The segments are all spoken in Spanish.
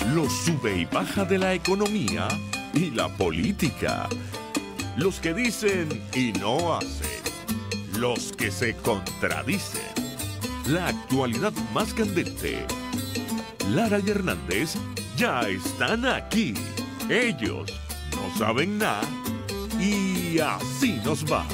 Los sube y baja de la economía y la política. Los que dicen y no hacen. Los que se contradicen. La actualidad más candente. Lara y Hernández ya están aquí. Ellos no saben nada y así nos va.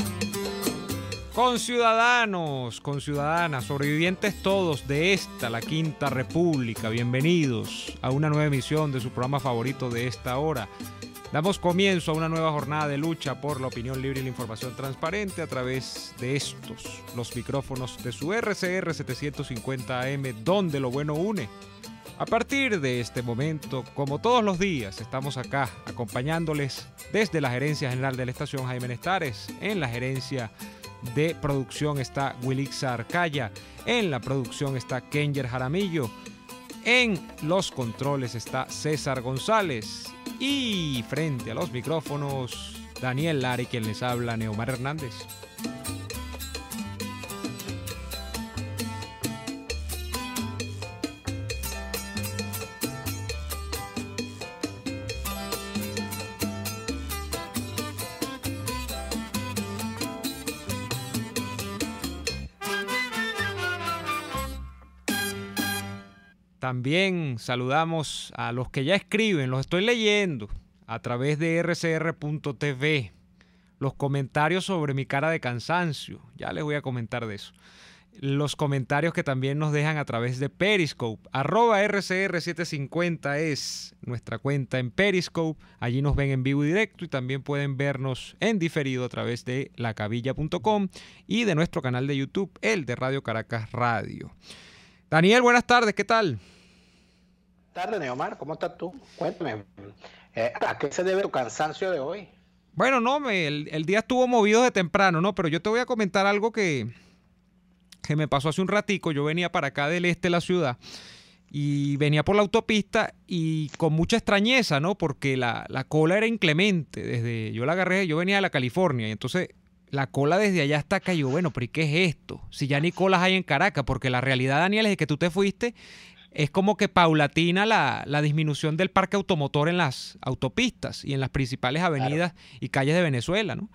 Conciudadanos, conciudadanas, sobrevivientes todos de esta, la Quinta República, bienvenidos a una nueva emisión de su programa favorito de esta hora. Damos comienzo a una nueva jornada de lucha por la opinión libre y la información transparente a través de estos, los micrófonos de su RCR 750 AM, donde lo bueno une. A partir de este momento, como todos los días, estamos acá acompañándoles desde la Gerencia General de la Estación Jaime Nestares, en la gerencia de producción está Wilixa Arcaya, en la producción está Kenger Jaramillo, en los controles está César González y frente a los micrófonos Daniel Lara y quien les habla Neomar Hernández. También saludamos a los que ya escriben, los estoy leyendo a través de rcr.tv, los comentarios sobre mi cara de cansancio, ya les voy a comentar de eso. Los comentarios que también nos dejan a través de Periscope, @RCR750 es nuestra cuenta en Periscope, allí nos ven en vivo y directo y también pueden vernos en diferido a través de lacabilla.com y de nuestro canal de YouTube, el de Radio Caracas Radio. Daniel, buenas tardes, ¿qué tal? Buenas tardes, Neomar, ¿cómo estás tú? Cuéntame, ¿a qué se debe tu cansancio de hoy? Bueno, no, el día estuvo movido de temprano, ¿no? Pero yo te voy a comentar algo que me pasó hace un ratico. Yo venía para acá del este de la ciudad y venía por la autopista y con mucha extrañeza, ¿no? Porque la cola era inclemente. Yo la agarré, yo venía de la California y entonces la cola desde allá hasta acá, yo, bueno, pero ¿y qué es esto? Si ya ni colas hay en Caracas, porque la realidad, Daniel, es que tú te fuiste, es como que paulatina la disminución del parque automotor en las autopistas y en las principales avenidas y calles de Venezuela, ¿no?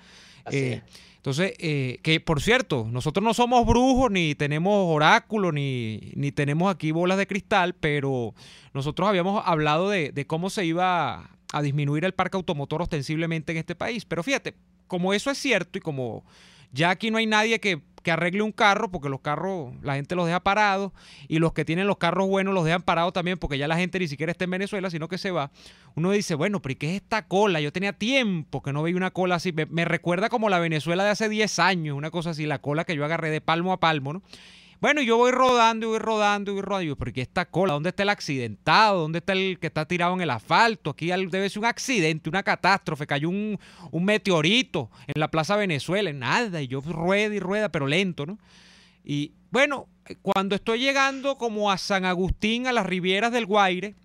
Entonces, que por cierto, nosotros no somos brujos, ni tenemos oráculos, ni tenemos aquí bolas de cristal, pero nosotros habíamos hablado de cómo se iba a disminuir el parque automotor ostensiblemente en este país. Pero fíjate, como eso es cierto y como ya aquí no hay nadie que arregle un carro, porque los carros la gente los deja parados y los que tienen los carros buenos los dejan parados también porque ya la gente ni siquiera está en Venezuela, sino que se va. Uno dice, bueno, pero ¿y qué es esta cola? Yo tenía tiempo que no veía una cola así. Me recuerda como la Venezuela de hace 10 años, una cosa así, la cola que yo agarré de palmo a palmo, ¿no? Bueno, yo voy rodando y voy rodando y voy rodando. Yo, ¿pero qué esta cola? ¿Dónde está el accidentado? ¿Dónde está el que está tirado en el asfalto? Aquí debe ser un accidente, una catástrofe. Cayó un meteorito en la Plaza Venezuela. Nada, y yo rueda y rueda, pero lento, ¿no? Y bueno, cuando estoy llegando como a San Agustín, a las Rivieras del Guaire,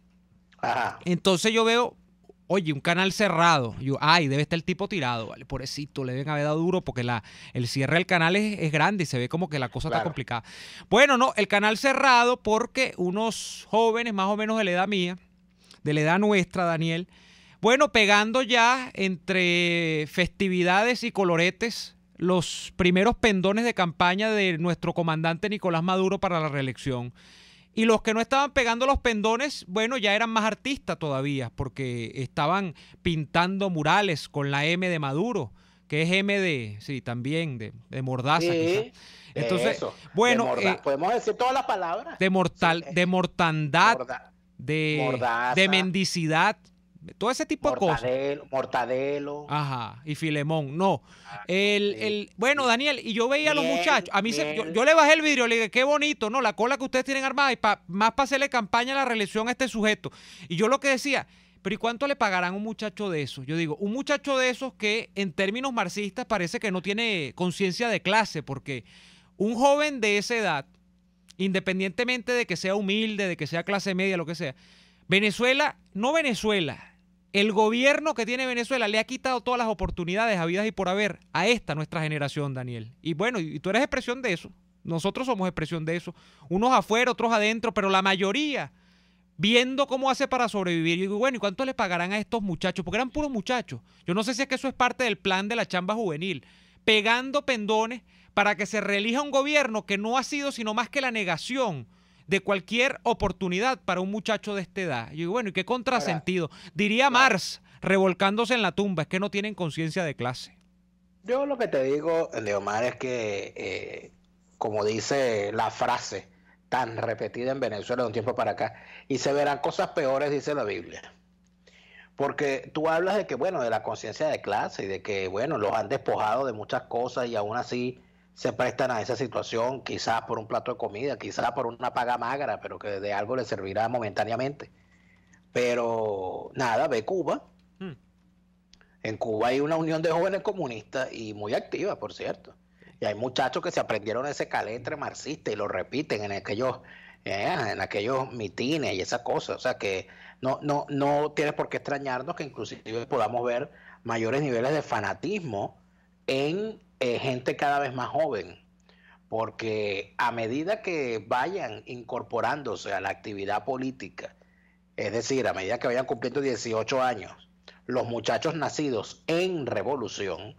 entonces yo veo, oye, un canal cerrado. Yo, debe estar el tipo tirado, vale, pobrecito, le deben haber dado duro porque el cierre del canal es grande y se ve como que la cosa está complicada. Bueno, no, el canal cerrado porque unos jóvenes más o menos de la edad mía, de la edad nuestra, Daniel, bueno, pegando ya entre festividades y coloretes los primeros pendones de campaña de nuestro comandante Nicolás Maduro para la reelección. Y los que no estaban pegando los pendones, bueno, ya eran más artistas todavía, porque estaban pintando murales con la M de Maduro, que es M de, sí, también de mordaza. Sí, quizás. Entonces, eso, bueno, podemos decir todas las palabras. De mortandad, de mendicidad. Todo ese tipo de cosas. Mortadelo. Ajá, y Filemón. No. Bueno, Daniel, y yo veía a los muchachos. A mí yo le bajé el vidrio, le dije, qué bonito, ¿no? La cola que ustedes tienen armada y más para hacerle campaña a la reelección a este sujeto. Y yo lo que decía, pero ¿y cuánto le pagarán a un muchacho de esos? Yo digo, un muchacho de esos que en términos marxistas parece que no tiene conciencia de clase, porque un joven de esa edad, independientemente de que sea humilde, de que sea clase media, lo que sea, Venezuela, el gobierno que tiene Venezuela le ha quitado todas las oportunidades habidas y por haber a nuestra generación, Daniel. Y bueno, y tú eres expresión de eso. Nosotros somos expresión de eso. Unos afuera, otros adentro, pero la mayoría viendo cómo hace para sobrevivir. Yo digo, bueno, ¿y cuánto le pagarán a estos muchachos? Porque eran puros muchachos. Yo no sé si es que eso es parte del plan de la chamba juvenil, pegando pendones para que se reelija un gobierno que no ha sido sino más que la negación de cualquier oportunidad para un muchacho de esta edad. Yo digo, bueno, ¿y qué contrasentido? Diría Marx, revolcándose en la tumba, es que no tienen conciencia de clase. Yo lo que te digo, Leomar, es que, como dice la frase tan repetida en Venezuela de un tiempo para acá, y se verán cosas peores, dice la Biblia. Porque tú hablas de que, bueno, de la conciencia de clase y de que, bueno, los han despojado de muchas cosas y aún así se prestan a esa situación, quizás por un plato de comida, quizás por una paga magra, pero que de algo les servirá momentáneamente. Pero nada, ve Cuba. En Cuba hay una unión de jóvenes comunistas y muy activa, por cierto. Y hay muchachos que se aprendieron ese caletre marxista y lo repiten en aquellos mitines y esas cosas. O sea que no tienes por qué extrañarnos que inclusive podamos ver mayores niveles de fanatismo en gente cada vez más joven. Porque a medida que vayan incorporándose a la actividad política, es decir, a medida que vayan cumpliendo 18 años, los muchachos nacidos en revolución,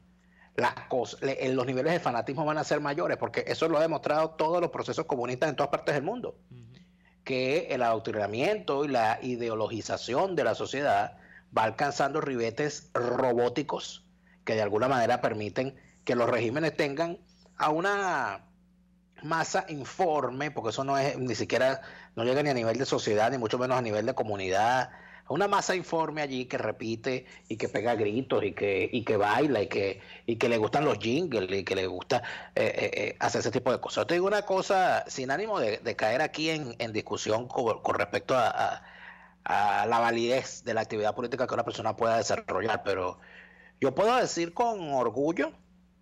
los niveles de fanatismo van a ser mayores, porque eso lo ha demostrado todos los procesos comunistas en todas partes del mundo, que el adoctrinamiento y la ideologización de la sociedad va alcanzando ribetes robóticos que de alguna manera permiten que los regímenes tengan a una masa informe, porque eso no es ni siquiera, no llega ni a nivel de sociedad, ni mucho menos a nivel de comunidad, una masa informe allí que repite y que pega gritos y que baila y que le gustan los jingles y que le gusta hacer ese tipo de cosas. Yo te digo una cosa, sin ánimo de caer aquí en discusión con respecto a la validez de la actividad política que una persona pueda desarrollar, pero yo puedo decir con orgullo,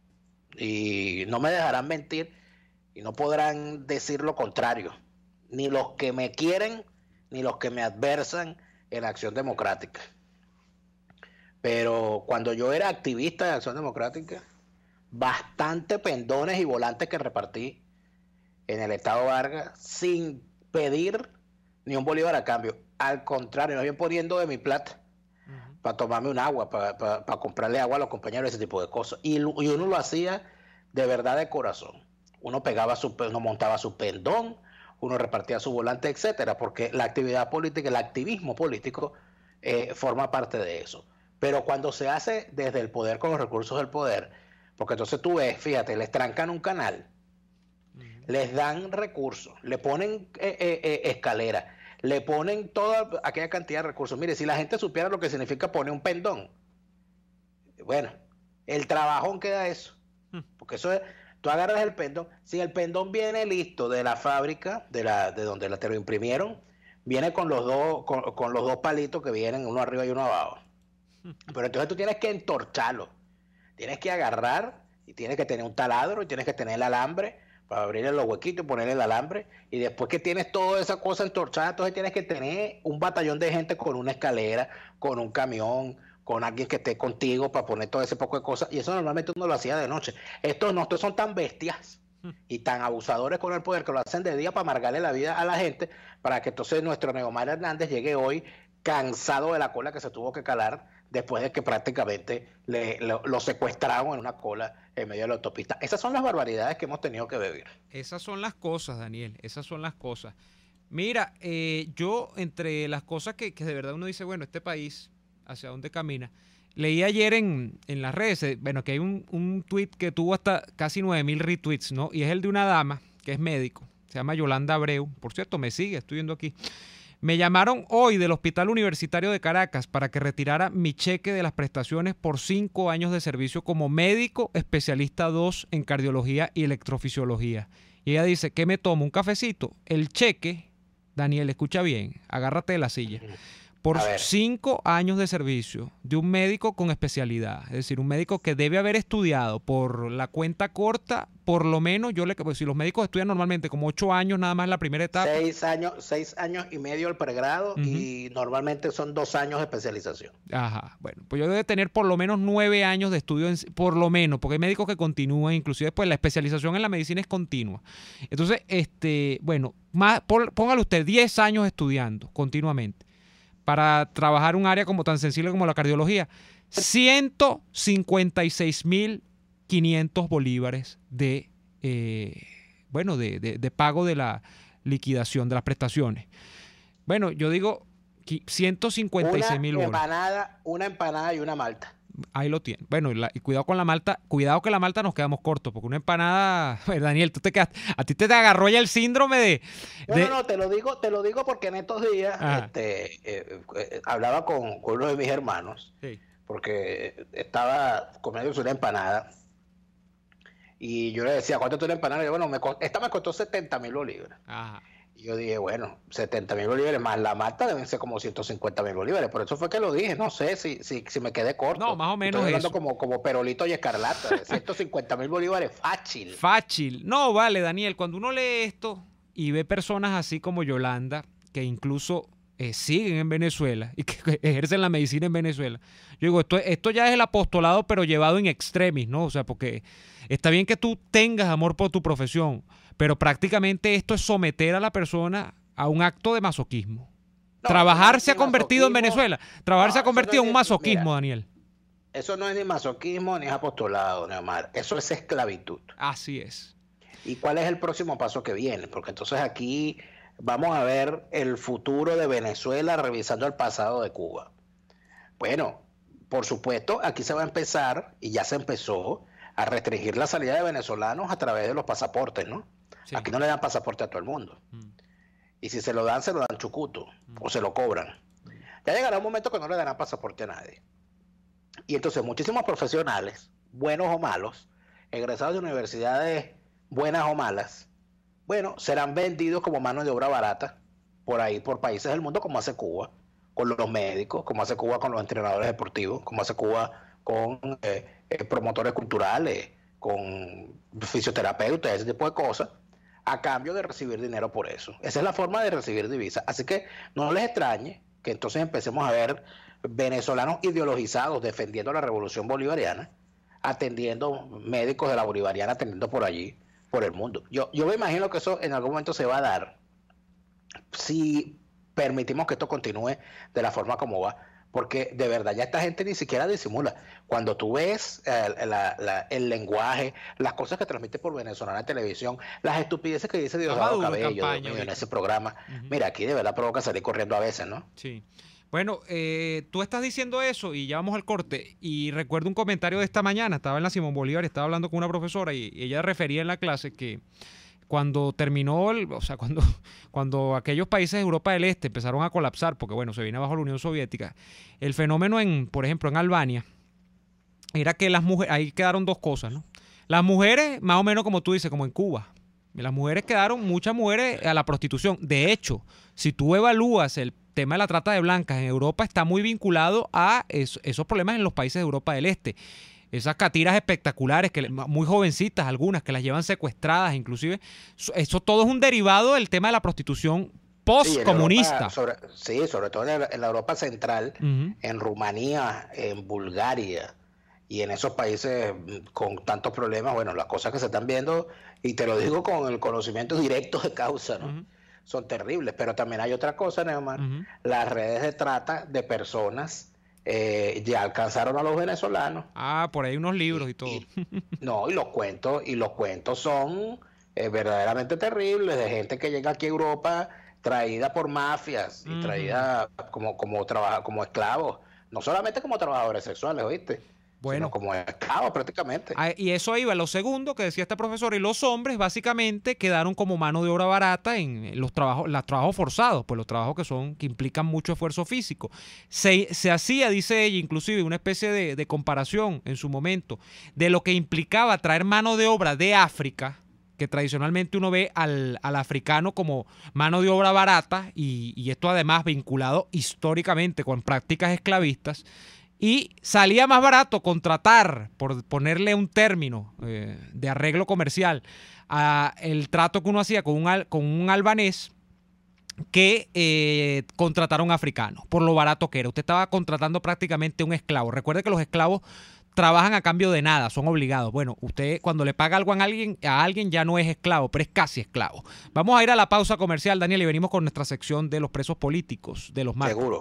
y no me dejarán mentir, y no podrán decir lo contrario, ni los que me quieren, ni los que me adversan en Acción Democrática. Pero cuando yo era activista de Acción Democrática, bastante pendones y volantes que repartí en el Estado Vargas sin pedir ni un bolívar a cambio. Al contrario, me bien poniendo de mi plata para tomarme un agua, para comprarle agua a los compañeros, ese tipo de cosas. Y uno lo hacía de verdad de corazón. Uno montaba su pendón, uno repartía su volante, etcétera, porque la actividad política, el activismo político forma parte de eso. Pero cuando se hace desde el poder, con los recursos del poder, porque entonces tú ves, fíjate, les trancan un canal, les dan recursos, le ponen escalera, le ponen toda aquella cantidad de recursos. Mire, si la gente supiera lo que significa poner un pendón, bueno, el trabajón que da eso, porque eso es, tú agarras el pendón, si el pendón viene listo de la fábrica, de donde te lo imprimieron, viene con los dos palitos que vienen, uno arriba y uno abajo. Pero entonces tú tienes que entorcharlo, tienes que agarrar y tienes que tener un taladro y tienes que tener el alambre para abrirle los huequitos y ponerle el alambre, y después que tienes toda esa cosa entorchada, entonces tienes que tener un batallón de gente con una escalera, con un camión, con alguien que esté contigo para poner todo ese poco de cosas, y eso normalmente uno lo hacía de noche. Estos son tan bestias y tan abusadores con el poder que lo hacen de día para amargarle la vida a la gente, para que entonces nuestro Neomar Hernández llegue hoy cansado de la cola que se tuvo que calar después de que prácticamente lo secuestraron en una cola en medio de la autopista. Esas son las barbaridades que hemos tenido que vivir. Esas son las cosas, Daniel, esas son las cosas. Mira, yo entre las cosas que de verdad uno dice, bueno, este país, ¿hacia dónde camina? Leí ayer en las redes, bueno, que hay un tweet que tuvo hasta casi 9,000 retweets, ¿no? Y es el de una dama que es médico, se llama Yolanda Abreu. Por cierto, me sigue, estoy viendo aquí. Me llamaron hoy del Hospital Universitario de Caracas para que retirara mi cheque de las prestaciones por 5 años de servicio como médico especialista 2 en cardiología y electrofisiología. Y ella dice, ¿qué me tomo? ¿Un cafecito? El cheque, Daniel, escucha bien, agárrate de la silla, por 5 años de servicio de un médico con especialidad. Es decir, un médico que debe haber estudiado por la cuenta corta por lo menos, pues, si los médicos estudian normalmente como 8 años nada más la primera etapa. 6 años y medio el pregrado y normalmente son 2 años de especialización. Ajá, bueno, pues yo debe tener por lo menos 9 años de estudio, por lo menos, porque hay médicos que continúan, inclusive pues la especialización en la medicina es continua. Entonces, bueno, póngale usted 10 años estudiando continuamente para trabajar un área como tan sensible como la cardiología. 156.500 bolívares de pago de la liquidación de las prestaciones. Bueno, yo digo 156.000 bolívares. Una empanada y una malta. Ahí lo tiene. Bueno, y cuidado con la malta. Cuidado que la malta nos quedamos cortos, porque una empanada... Daniel, a ti te agarró ya el síndrome de... No, te lo digo porque en estos días hablaba con uno de mis hermanos, sí, porque estaba comiendo una empanada y yo le decía, ¿cuánto es una empanada? Y yo, bueno, esta me costó 70.000 bolívares. Ajá. Y yo dije, bueno, 70.000 bolívares más la malta deben ser como 150.000 bolívares. Por eso fue que lo dije. No sé si me quedé corto. No, más o menos. Estoy hablando como Perolito y Escarlata. 150.000 bolívares, fácil. Fácil. No, vale, Daniel, cuando uno lee esto y ve personas así como Yolanda, que incluso siguen en Venezuela y que ejercen la medicina en Venezuela, yo digo, esto ya es el apostolado, pero llevado en extremis, ¿no? O sea, porque está bien que tú tengas amor por tu profesión, pero prácticamente esto es someter a la persona a un acto de masoquismo. Trabajar se ha convertido en Venezuela. Trabajar se ha convertido en un masoquismo, mira, Daniel. Eso no es ni masoquismo ni es apostolado, Neomar. Eso es esclavitud. Así es. ¿Y cuál es el próximo paso que viene? Porque entonces aquí vamos a ver el futuro de Venezuela revisando el pasado de Cuba. Bueno, por supuesto, aquí se va a empezar, y ya se empezó, a restringir la salida de venezolanos a través de los pasaportes, ¿no? Sí. Aquí no le dan pasaporte a todo el mundo. Y si se lo dan chucuto, o se lo cobran. Ya llegará un momento que no le darán pasaporte a nadie. Y entonces muchísimos profesionales, buenos o malos, egresados de universidades buenas o malas, bueno, serán vendidos como mano de obra barata por ahí, por países del mundo, como hace Cuba con los médicos, como hace Cuba con los entrenadores deportivos, como hace Cuba con promotores culturales, con fisioterapeutas, ese tipo de cosas, a cambio de recibir dinero por eso. Esa es la forma de recibir divisas. Así que no les extrañe que entonces empecemos a ver venezolanos ideologizados defendiendo la revolución bolivariana, atendiendo médicos de la bolivariana, atendiendo por allí, por el mundo. Yo me imagino que eso en algún momento se va a dar si permitimos que esto continúe de la forma como va. Porque de verdad ya esta gente ni siquiera disimula. Cuando tú ves el lenguaje, las cosas que transmite por venezolana televisión, las estupideces que dice Diosdado Cabello en ese programa, mira, aquí de verdad provoca salir corriendo a veces, ¿no? Sí. Bueno, tú estás diciendo eso y ya vamos al corte. Y recuerdo un comentario de esta mañana, estaba en la Simón Bolívar, estaba hablando con una profesora y ella refería en la clase que cuando terminó, cuando aquellos países de Europa del Este empezaron a colapsar, porque bueno, se viene bajo la Unión Soviética, el fenómeno por ejemplo, en Albania, era que las mujeres, ahí quedaron dos cosas, ¿no? Las mujeres, más o menos como tú dices, como en Cuba, las mujeres muchas mujeres a la prostitución. De hecho, si tú evalúas el tema de la trata de blancas en Europa, está muy vinculado a esos problemas en los países de Europa del Este. Esas catiras espectaculares, muy jovencitas algunas, que las llevan secuestradas inclusive. Eso todo es un derivado del tema de la prostitución postcomunista. Sobre todo en la Europa central, en Rumanía, en Bulgaria y en esos países con tantos problemas, bueno, las cosas que se están viendo, y te lo digo con el conocimiento directo de causa, ¿no? Son terribles. Pero también hay otra cosa, Neomar, las redes de trata de personas ya alcanzaron a los venezolanos. Por ahí unos libros y todo. Y los cuentos son verdaderamente terribles, de gente que llega aquí a Europa traída por mafias y traída como esclavos, no solamente como trabajadores sexuales, ¿oíste? Sino como esclavos prácticamente. Y eso iba, lo segundo que decía este profesor, y los hombres básicamente quedaron como mano de obra barata en los trabajos forzados, pues los trabajos que implican mucho esfuerzo físico. Se hacía, dice ella, inclusive una especie de comparación en su momento de lo que implicaba traer mano de obra de África, que tradicionalmente uno ve al africano como mano de obra barata, y esto además vinculado históricamente con prácticas esclavistas. y salía más barato contratar, por ponerle un término de arreglo comercial, a el trato que uno hacía con un albanés que contratar a un africano, por lo barato que era. Usted estaba contratando prácticamente un esclavo. Recuerde que los esclavos trabajan a cambio de nada, son obligados. Bueno, usted cuando le paga algo a alguien ya no es esclavo, pero es casi esclavo. Vamos a ir a la pausa comercial, Daniel, y venimos con nuestra sección de los presos políticos, de los marcos. Seguro.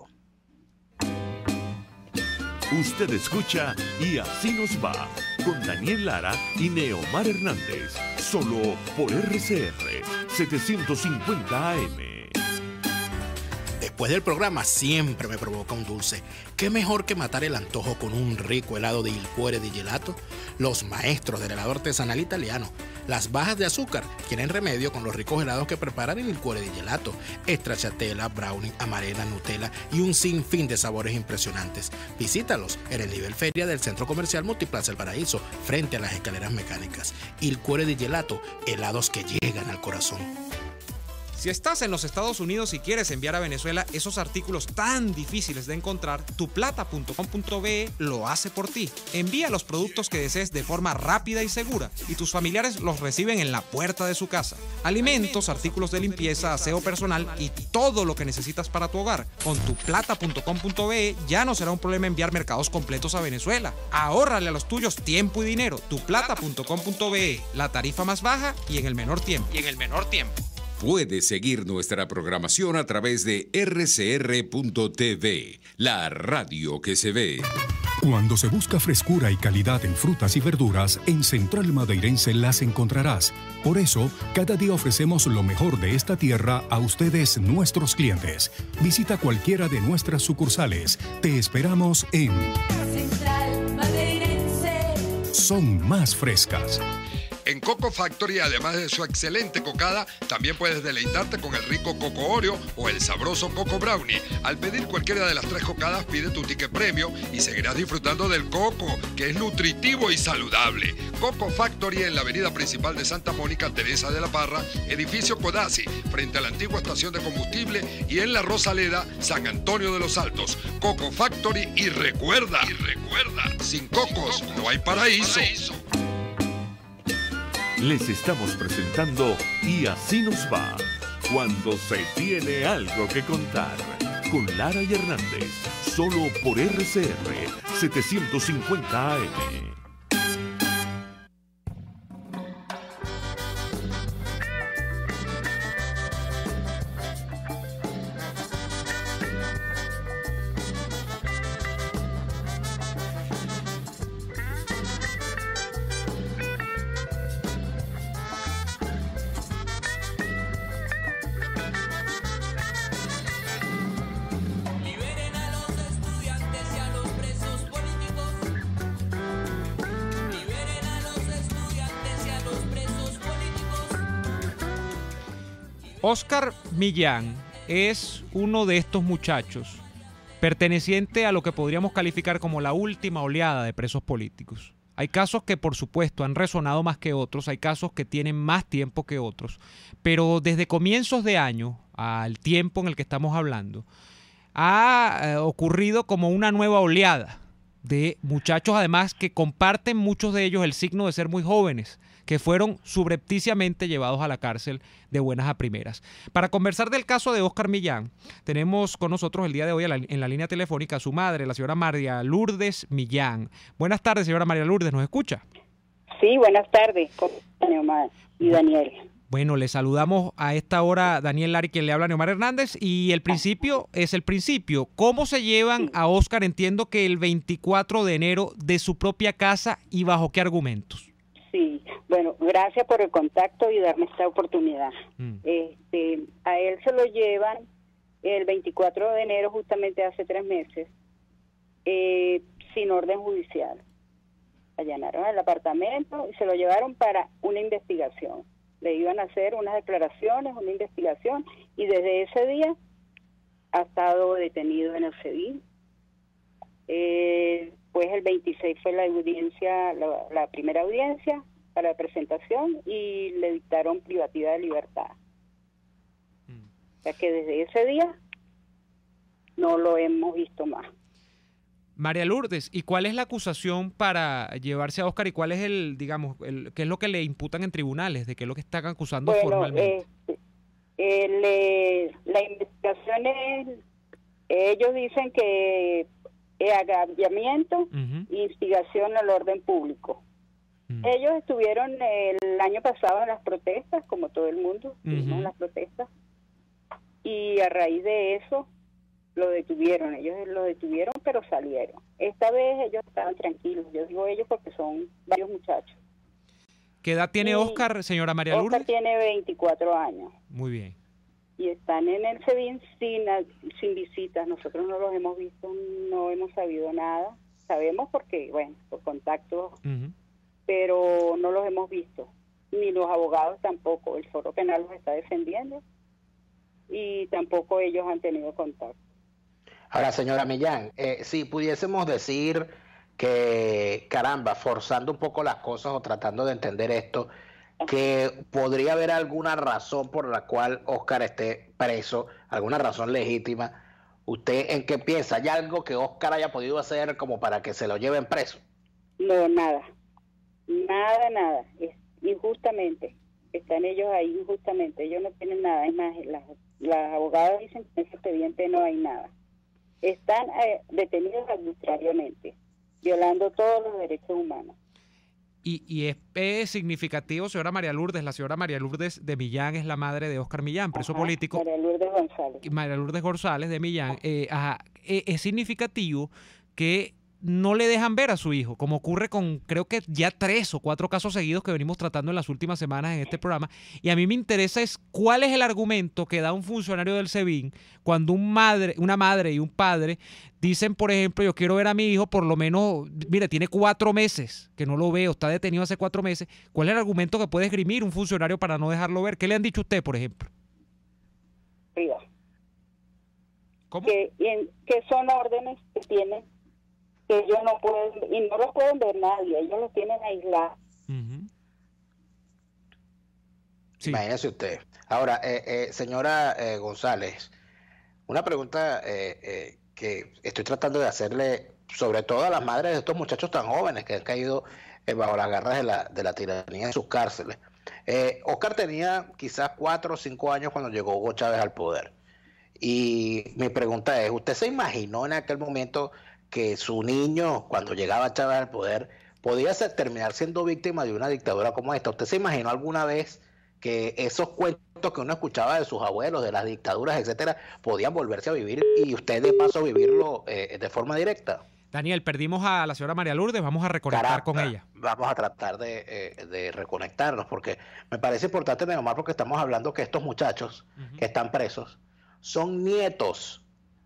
Usted escucha Y Así Nos Va, con Daniel Lara y Neomar Hernández, solo por RCR 750 AM. Después del programa siempre me provoca un dulce. ¿Qué mejor que matar el antojo con un rico helado de Il Cuore di Gelato? Los maestros del helado artesanal italiano. Las bajas de azúcar tienen remedio con los ricos helados que preparan en Il Cuore di Gelato. Stracciatella, brownie, amarena, Nutella y un sinfín de sabores impresionantes. Visítalos en el nivel feria del Centro Comercial Multiplaza El Paraíso, frente a las escaleras mecánicas. Il Cuore di Gelato, helados que llegan al corazón. Si estás en los Estados Unidos y quieres enviar a Venezuela esos artículos tan difíciles de encontrar, tuplata.com.be lo hace por ti. Envía los productos que desees de forma rápida y segura y tus familiares los reciben en la puerta de su casa. Alimentos, artículos de limpieza, aseo personal y todo lo que necesitas para tu hogar. Con tuplata.com.be ya no será un problema enviar mercados completos a Venezuela. Ahórrale a los tuyos tiempo y dinero. Tuplata.com.be, la tarifa más baja y en el menor tiempo. Puedes seguir nuestra programación a través de rcr.tv, la radio que se ve. Cuando se busca frescura y calidad en frutas y verduras, en Central Madeirense las encontrarás. Por eso, cada día ofrecemos lo mejor de esta tierra a ustedes, nuestros clientes. Visita cualquiera de nuestras sucursales. Te esperamos en Central Madeirense. Son más frescas. En Coco Factory, además de su excelente cocada, también puedes deleitarte con el rico Coco Oreo o el sabroso Coco Brownie. Al pedir cualquiera de las 3 cocadas, pide tu ticket premio y seguirás disfrutando del coco, que es nutritivo y saludable. Coco Factory en la avenida principal de Santa Mónica, Teresa de la Parra, edificio Codazzi, frente a la antigua estación de combustible, y en la Rosaleda, San Antonio de los Altos. Coco Factory y recuerda, sin cocos no hay paraíso. Les estamos presentando Y Así Nos Va, cuando se tiene algo que contar, con Lara y Hernández, solo por RCR 750 AM. Oscar Millán es uno de estos muchachos perteneciente a lo que podríamos calificar como la última oleada de presos políticos. Hay casos que, por supuesto, han resonado más que otros, hay casos que tienen más tiempo que otros, pero desde comienzos de año al tiempo en el que estamos hablando, ha ocurrido como una nueva oleada de muchachos, además, que comparten muchos de ellos el signo de ser muy jóvenes, que fueron subrepticiamente llevados a la cárcel de buenas a primeras. Para conversar del caso de Oscar Millán, tenemos con nosotros el día de hoy en la línea telefónica a su madre, la señora María Lourdes Millán. Buenas tardes, señora María Lourdes, ¿nos escucha? Sí, buenas tardes, Neomar y Daniel. Bueno, le saludamos a esta hora Daniel Lari, quien le habla a Neomar Hernández, y el principio es el principio. ¿Cómo se llevan a Oscar? Entiendo que el 24 de enero de su propia casa, ¿y bajo qué argumentos? Sí, bueno, gracias por el contacto y darme esta oportunidad. A él se lo llevan el 24 de enero, justamente hace 3 meses, sin orden judicial. Allanaron el apartamento y se lo llevaron para una investigación. Le iban a hacer unas declaraciones, una investigación, y desde ese día ha estado detenido en el CEDIL. Pues el 26 fue la audiencia, la primera audiencia para la presentación, y le dictaron privativa de libertad. O sea que desde ese día no lo hemos visto más. María Lourdes, ¿y cuál es la acusación para llevarse a Óscar y cuál es qué es lo que le imputan en tribunales? ¿De qué es lo que están acusando formalmente? La investigación es, ellos dicen que es agravamiento e instigación al orden público. Ellos estuvieron el año pasado en las protestas, como todo el mundo, en las protestas, y a raíz de eso lo detuvieron. Ellos lo detuvieron, pero salieron. Esta vez ellos estaban tranquilos. Yo digo ellos porque son varios muchachos. ¿Qué edad tiene Óscar, señora María Lourdes? Óscar tiene 24 años. Muy bien. Y están en el SEBIN sin visitas. Nosotros no los hemos visto, no hemos sabido nada. Sabemos porque, bueno, por contacto, pero no los hemos visto. Ni los abogados tampoco. El Foro Penal los está defendiendo y tampoco ellos han tenido contacto. Ahora, señora Millán, si pudiésemos decir que, caramba, forzando un poco las cosas o tratando de entender esto, que podría haber alguna razón por la cual Óscar esté preso, alguna razón legítima, ¿usted en qué piensa? ¿Hay algo que Óscar haya podido hacer como para que se lo lleven preso? No, nada. Nada. Es injustamente. Están ellos ahí injustamente. Ellos no tienen nada. Es más, las abogadas dicen que en ese expediente no hay nada. Están detenidos arbitrariamente, violando todos los derechos humanos. Y es significativo, señora María Lourdes, la señora María Lourdes de Millán es la madre de Óscar Millán, preso político. María Lourdes González. María Lourdes González de Millán. Es significativo que no le dejan ver a su hijo, como ocurre con creo que ya 3 o 4 casos seguidos que venimos tratando en las últimas semanas en este programa. Y a mí me interesa es cuál es el argumento que da un funcionario del SEBIN cuando una madre y un padre dicen, por ejemplo, yo quiero ver a mi hijo por lo menos, mire, tiene 4 meses que no lo veo, está detenido hace 4 meses. ¿Cuál es el argumento que puede esgrimir un funcionario para no dejarlo ver? ¿Qué le han dicho a usted, por ejemplo? Arriba. ¿Cómo? Que son órdenes que tienen, que ellos no pueden, y no los pueden ver nadie, ellos los tienen aislados. Sí. Imagínese usted. Ahora, señora González, una pregunta que estoy tratando de hacerle, sobre todo a las madres de estos muchachos tan jóvenes que han caído bajo las garras de la tiranía en sus cárceles. Óscar tenía quizás 4 o 5 años cuando llegó Hugo Chávez al poder. Y mi pregunta es, ¿usted se imaginó en aquel momento que su niño, cuando llegaba Chávez al poder, podía terminar siendo víctima de una dictadura como esta? ¿Usted se imaginó alguna vez que esos cuentos que uno escuchaba de sus abuelos, de las dictaduras, etcétera, podían volverse a vivir y usted de paso vivirlo de forma directa? Daniel, perdimos a la señora María Lourdes, vamos a reconectar con ella. Vamos a tratar de reconectarnos, porque me parece importante, Neomar, porque estamos hablando que estos muchachos que están presos son nietos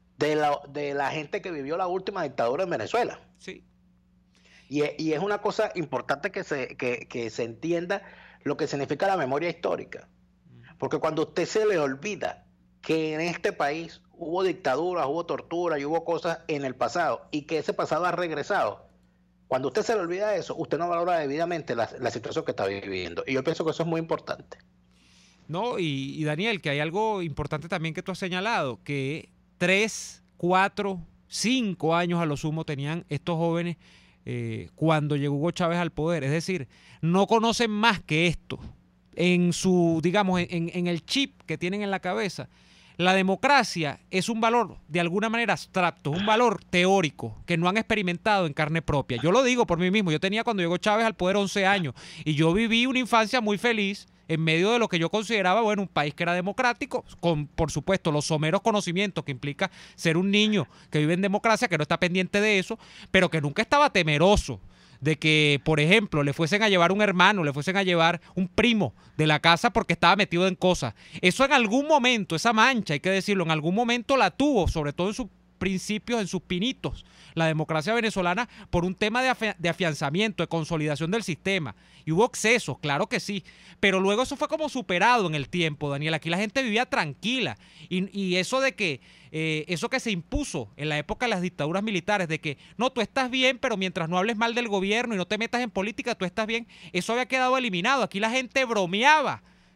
de la gente que vivió la última dictadura en Venezuela. Sí. Y es una cosa importante que se entienda lo que significa la memoria histórica. Porque cuando a usted se le olvida que en este país hubo dictaduras, hubo tortura y hubo cosas en el pasado, y que ese pasado ha regresado, cuando usted se le olvida eso, usted no valora debidamente la situación que está viviendo. Y yo pienso que eso es muy importante. No, y Daniel, que hay algo importante también que tú has señalado, que 3, 4, 5 años a lo sumo tenían estos jóvenes cuando llegó Hugo Chávez al poder. Es decir, no conocen más que esto. En su, digamos, en el chip que tienen en la cabeza, la democracia es un valor de alguna manera abstracto, un valor teórico que no han experimentado en carne propia. Yo lo digo por mí mismo. Yo tenía cuando llegó Chávez al poder 11 años y yo viví una infancia muy feliz en medio de lo que yo consideraba, bueno, un país que era democrático, con, por supuesto, los someros conocimientos que implica ser un niño que vive en democracia, que no está pendiente de eso, pero que nunca estaba temeroso de que, por ejemplo, le fuesen a llevar un hermano, le fuesen a llevar un primo de la casa porque estaba metido en cosas. Eso en algún momento, esa mancha, hay que decirlo, en algún momento la tuvo, sobre todo en sus principios, en sus pinitos, la democracia venezolana, por un tema de afianzamiento, de consolidación del sistema. Y hubo excesos, claro que sí, pero luego eso fue como superado en el tiempo, Daniel. Aquí la gente vivía tranquila y eso de que eso que se impuso en la época de las dictaduras militares, de que no, tú estás bien, pero mientras no hables mal del gobierno y no te metas en política, tú estás bien, eso había quedado eliminado. Aquí la gente bromeaba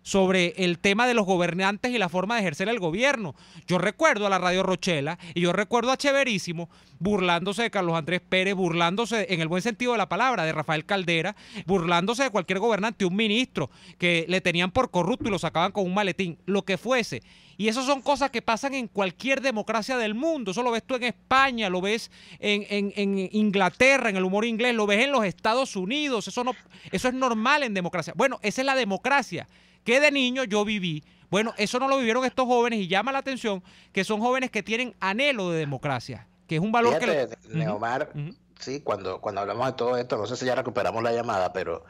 sobre el tema de los gobernantes y la forma de ejercer el gobierno. Yo recuerdo a la Radio Rochela y yo recuerdo a Chéverísimo burlándose de Carlos Andrés Pérez, burlándose en el buen sentido de la palabra de Rafael Caldera, burlándose de cualquier gobernante, un ministro que le tenían por corrupto y lo sacaban con un maletín, lo que fuese. Y eso son cosas que pasan en cualquier democracia del mundo. Eso lo ves tú en España, lo ves en Inglaterra, en el humor inglés, lo ves en los Estados Unidos. Eso es normal en democracia. Bueno, esa es la democracia que de niño yo viví. Bueno, eso no lo vivieron estos jóvenes y llama la atención que son jóvenes que tienen anhelo de democracia, que es un valor. Fíjate, Neomar, sí, cuando hablamos de todo esto, no sé si ya recuperamos la llamada, pero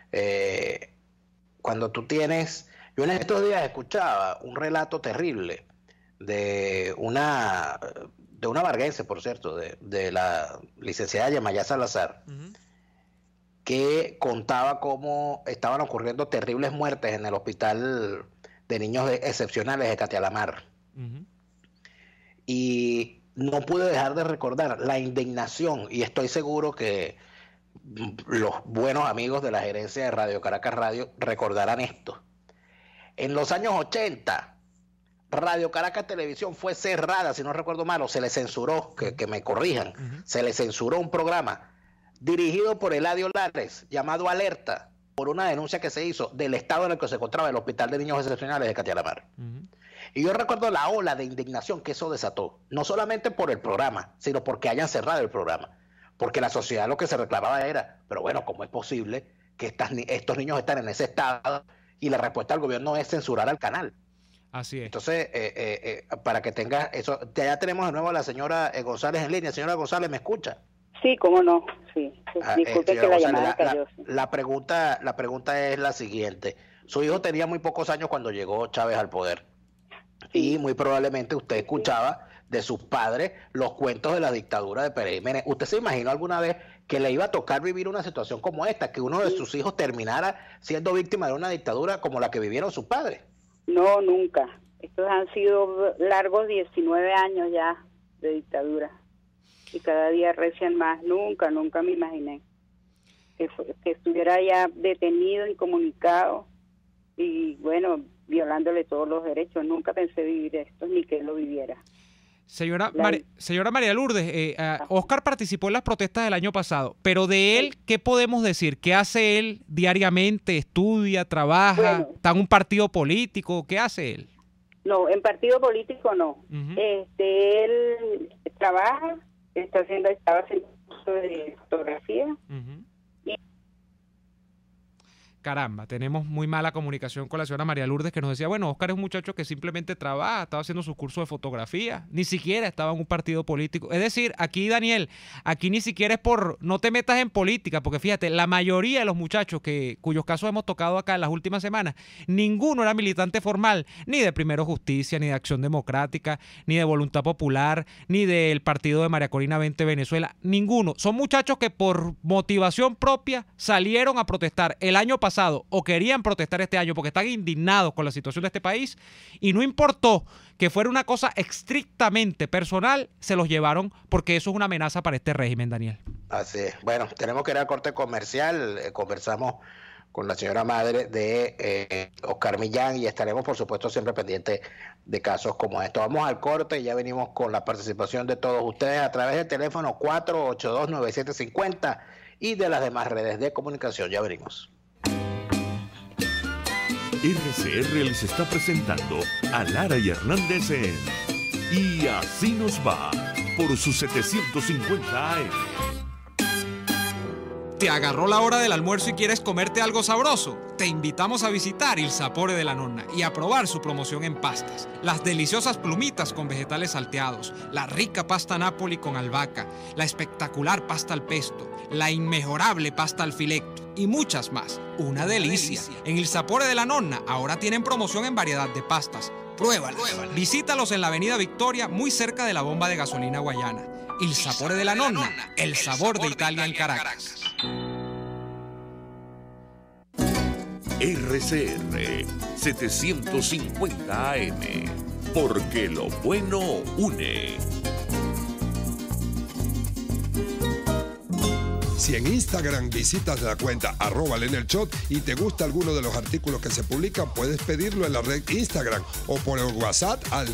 cuando tú tienes... Yo en estos días escuchaba un relato terrible de una varguense, por cierto, de la licenciada Yemayá Salazar, que contaba cómo estaban ocurriendo terribles muertes en el hospital de niños excepcionales de Catialamar. Y no pude dejar de recordar la indignación, y estoy seguro que los buenos amigos de la gerencia de Radio Caracas Radio recordarán esto. En los años 80, Radio Caracas Televisión fue cerrada, si no recuerdo mal, o se le censuró, que me corrijan, se le censuró un programa dirigido por Eladio Lares, llamado Alerta, por una denuncia que se hizo del estado en el que se encontraba el Hospital de Niños Excepcionales de Catialamar. Y yo recuerdo la ola de indignación que eso desató, no solamente por el programa, sino porque hayan cerrado el programa, porque la sociedad lo que se reclamaba era, pero bueno, ¿cómo es posible que estos niños están en ese estado? Y la respuesta del gobierno es censurar al canal. Así es. Entonces, para que tengas eso, ya tenemos de nuevo a la señora González en línea. Señora González, ¿me escucha? Sí, cómo no, sí. Disculpe que la llamada cayó. La pregunta es la siguiente. Su hijo tenía muy pocos años cuando llegó Chávez al poder. Sí. Y muy probablemente usted escuchaba de sus padres los cuentos de la dictadura de Pérez Jiménez. ¿Usted se imaginó alguna vez que le iba a tocar vivir una situación como esta, que uno de sus hijos terminara siendo víctima de una dictadura como la que vivieron sus padres? No, nunca. Estos han sido largos 19 años ya de dictadura. Y cada día recién más. Nunca me imaginé que estuviera ya detenido, incomunicado y, bueno, violándole todos los derechos. Nunca pensé vivir esto, ni que él lo viviera. Señora María Lourdes, Oscar participó en las protestas del año pasado, pero de él, ¿qué podemos decir? ¿Qué hace él diariamente? ¿Estudia, trabaja, está en un partido político? ¿Qué hace él? No, en partido político no. Él trabaja, estaba haciendo curso de fotografía. Caramba, tenemos muy mala comunicación con la señora María Lourdes, que nos decía, bueno, Oscar es un muchacho que simplemente trabaja, estaba haciendo su curso de fotografía, ni siquiera estaba en un partido político. Es decir, aquí, Daniel, aquí ni siquiera es por, no te metas en política, porque fíjate, la mayoría de los muchachos cuyos casos hemos tocado acá en las últimas semanas, ninguno era militante formal, ni de Primero Justicia, ni de Acción Democrática, ni de Voluntad Popular, ni del partido de María Corina Vente Venezuela, ninguno. Son muchachos que por motivación propia salieron a protestar el año pasado, o querían protestar este año porque están indignados con la situación de este país, y no importó que fuera una cosa estrictamente personal, se los llevaron porque eso es una amenaza para este régimen, Daniel. Así es. Bueno, tenemos que ir al corte comercial. Conversamos con la señora madre de Oscar Millán y estaremos, por supuesto, siempre pendientes de casos como estos. Vamos al corte y ya venimos con la participación de todos ustedes a través del teléfono 482-9750 y de las demás redes de comunicación. Ya venimos. RCR les está presentando a Lara y Hernández en Y Así Nos Va por sus 750 AM. ¿Te agarró la hora del almuerzo y quieres comerte algo sabroso? Te invitamos a visitar Il Sapore de la Nonna y a probar su promoción en pastas. Las deliciosas plumitas con vegetales salteados, la rica pasta Napoli con albahaca, la espectacular pasta al pesto, la inmejorable pasta al filetto y muchas más. Una delicia. En Il Sapore de la Nonna ahora tienen promoción en variedad de pastas. Pruébalas. Visítalos en la Avenida Victoria, muy cerca de la bomba de gasolina Guayana. Il Sapore de la Nonna, el sabor de Italia en Caracas. RCR 750 AM, porque lo bueno une. Si en Instagram visitas la cuenta @lenelshot y te gusta alguno de los artículos que se publican, puedes pedirlo en la red Instagram o por el WhatsApp al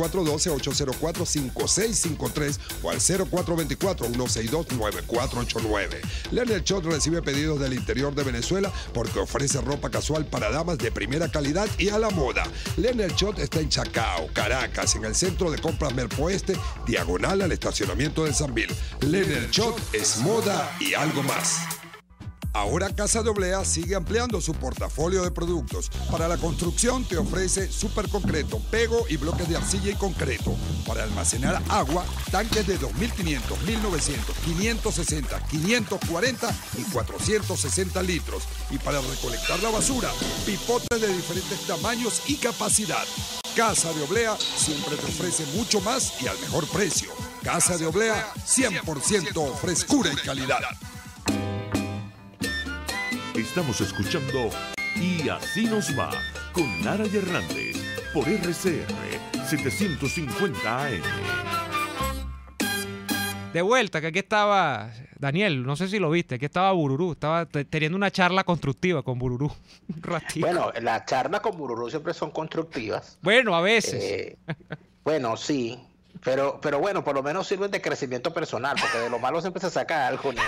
0412-804-5653 o al 0424-162-9489. Lenelshot recibe pedidos del interior de Venezuela porque ofrece ropa casual para damas de primera calidad y a la moda. Lenelshot está en Chacao, Caracas, en el centro de compras Merpo Este, diagonal al estacionamiento del Sambil. Lenelshot es moda y algo más. Ahora Casa de Oblea sigue ampliando su portafolio de productos. Para la construcción te ofrece superconcreto, pego y bloques de arcilla y concreto. Para almacenar agua, tanques de 2.500, 1.900, 560, 540 y 460 litros. Y para recolectar la basura, pipotes de diferentes tamaños y capacidad. Casa de Oblea siempre te ofrece mucho más y al mejor precio. Casa de Oblea, 100% frescura y calidad. Estamos escuchando Y Así Nos Va con Lara y Hernández por RCR 750 AM. De vuelta, que aquí estaba Daniel, no sé si lo viste, aquí estaba Bururú, estaba teniendo una charla constructiva con Bururú. Un ratito. Bueno, las charlas con Bururú siempre son constructivas. Bueno, a veces. Bueno, sí. Pero bueno, por lo menos sirven de crecimiento personal, porque de lo malo siempre se saca algo, ¿no?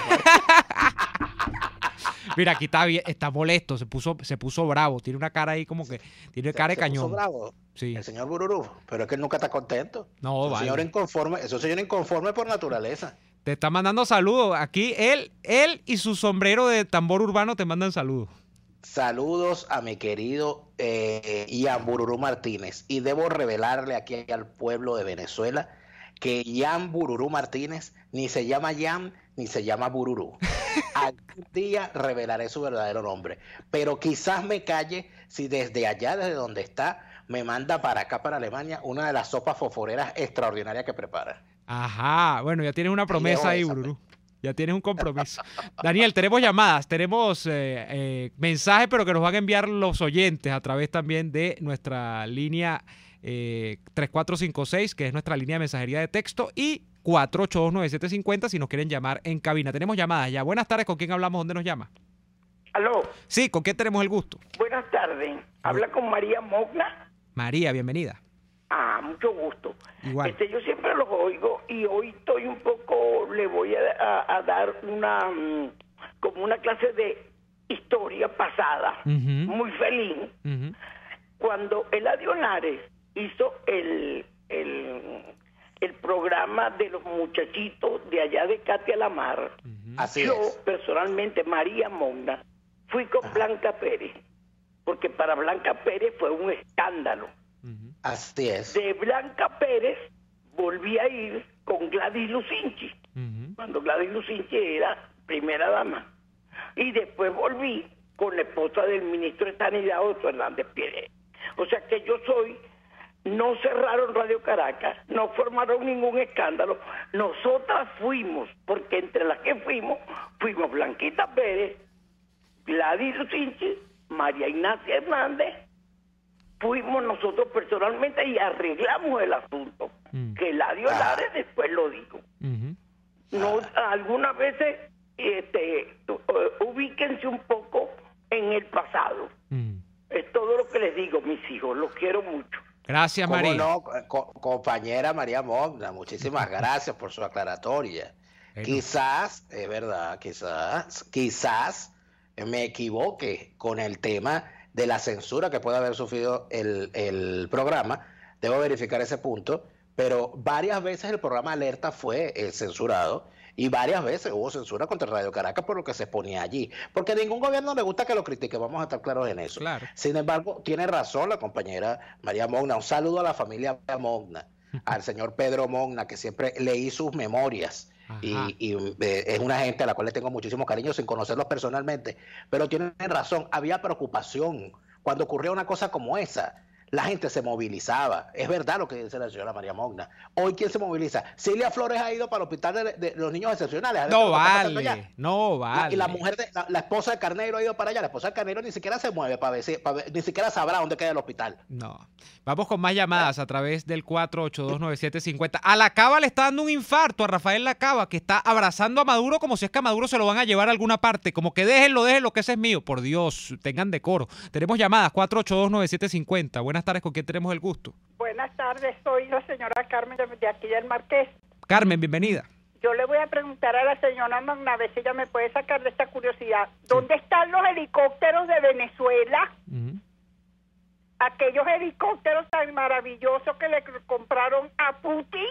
Mira, aquí está bien, está molesto, se puso bravo, tiene una cara ahí como que tiene cara de cañón. ¿Se puso bravo? Sí. El señor Bururú, pero es que él nunca está contento. No, es un señor inconforme, es un señor inconforme por naturaleza. Te está mandando saludos. Aquí él y su sombrero de tambor urbano te mandan saludos. Saludos a mi querido Ian Bururú Martínez. Y debo revelarle aquí al pueblo de Venezuela que Ian Bururú Martínez ni se llama Ian ni se llama Bururú. Algún día revelaré su verdadero nombre. Pero quizás me calle si desde allá, desde donde está, me manda para acá, para Alemania, una de las sopas fosforeras extraordinarias que prepara. Ajá, bueno, ya tienes una promesa ahí, Bururú. Ya tienes un compromiso. Daniel, tenemos llamadas, tenemos mensajes, pero que nos van a enviar los oyentes a través también de nuestra línea 3456, que es nuestra línea de mensajería de texto, y 4829750 si nos quieren llamar en cabina. Tenemos llamadas ya. Buenas tardes, ¿con quién hablamos? ¿Dónde nos llama? ¿Aló? Sí, ¿con quién tenemos el gusto? Buenas tardes. ¿Habla con María Mogna? María, bienvenida. Ah, mucho gusto. Igual. Yo siempre los oigo y hoy estoy un poco, le voy a dar como una clase de historia pasada, muy feliz. Cuando Eladio Lares hizo el programa de los muchachitos de allá de Katia Lamar, yo personalmente, María Mogna, fui con Blanca Pérez, porque para Blanca Pérez fue un escándalo. Así es. De Blanca Pérez volví a ir con Gladys Lucinchi, cuando Gladys Lucinchi era primera dama. Y después volví con la esposa del ministro de Sanidad, Otto Hernández Pérez. O sea que no cerraron Radio Caracas, no formaron ningún escándalo. Nosotras fuimos, porque entre las que fuimos Blanquita Pérez, Gladys Lucinchi, María Ignacia Hernández. Fuimos nosotros personalmente y arreglamos el asunto, que Eladio Lares después lo dijo. No, algunas veces ubíquense un poco en el pasado. Es todo lo que les digo, mis hijos, los quiero mucho. Gracias, María. No, compañera María Mogna, muchísimas gracias por su aclaratoria. Bueno. Quizás, es verdad, quizás me equivoque con el tema de la censura que puede haber sufrido el programa. Debo verificar ese punto, pero varias veces el programa Alerta fue censurado y varias veces hubo censura contra Radio Caracas por lo que se exponía allí, porque a ningún gobierno le gusta que lo critique, vamos a estar claros en eso. Claro. Sin embargo, tiene razón la compañera María Mogna. Un saludo a la familia Mogna, al señor Pedro Mogna, que siempre leí sus memorias. Y es una gente a la cual le tengo muchísimo cariño sin conocerlos personalmente, pero tienen razón, había preocupación cuando ocurrió una cosa como esa. la gente se movilizaba. Es verdad lo que dice la señora María Mogna. Hoy, ¿quién se moviliza? Cilia Flores ha ido para el hospital de los niños excepcionales. No vale, no vale. Y la mujer, la esposa de Carneiro ha ido para allá. La esposa de Carneiro ni siquiera se mueve para ver, ni siquiera sabrá dónde queda el hospital. No. Vamos con más llamadas a través del 4829750. A la Cava le está dando un infarto a Rafael Lacava, que está abrazando a Maduro como si es que a Maduro se lo van a llevar a alguna parte. Como que déjenlo, que ese es mío. Por Dios, tengan decoro. Tenemos llamadas, 4829750. Buenas tardes, ¿con quién tenemos el gusto? Buenas tardes, soy la señora Carmen de aquí del Marqués. Carmen, bienvenida. Yo le voy a preguntar a la señora Magna, a ver si ella me puede sacar de esta curiosidad. ¿Dónde están los helicópteros de Venezuela? Aquellos helicópteros tan maravillosos que le compraron a Putin.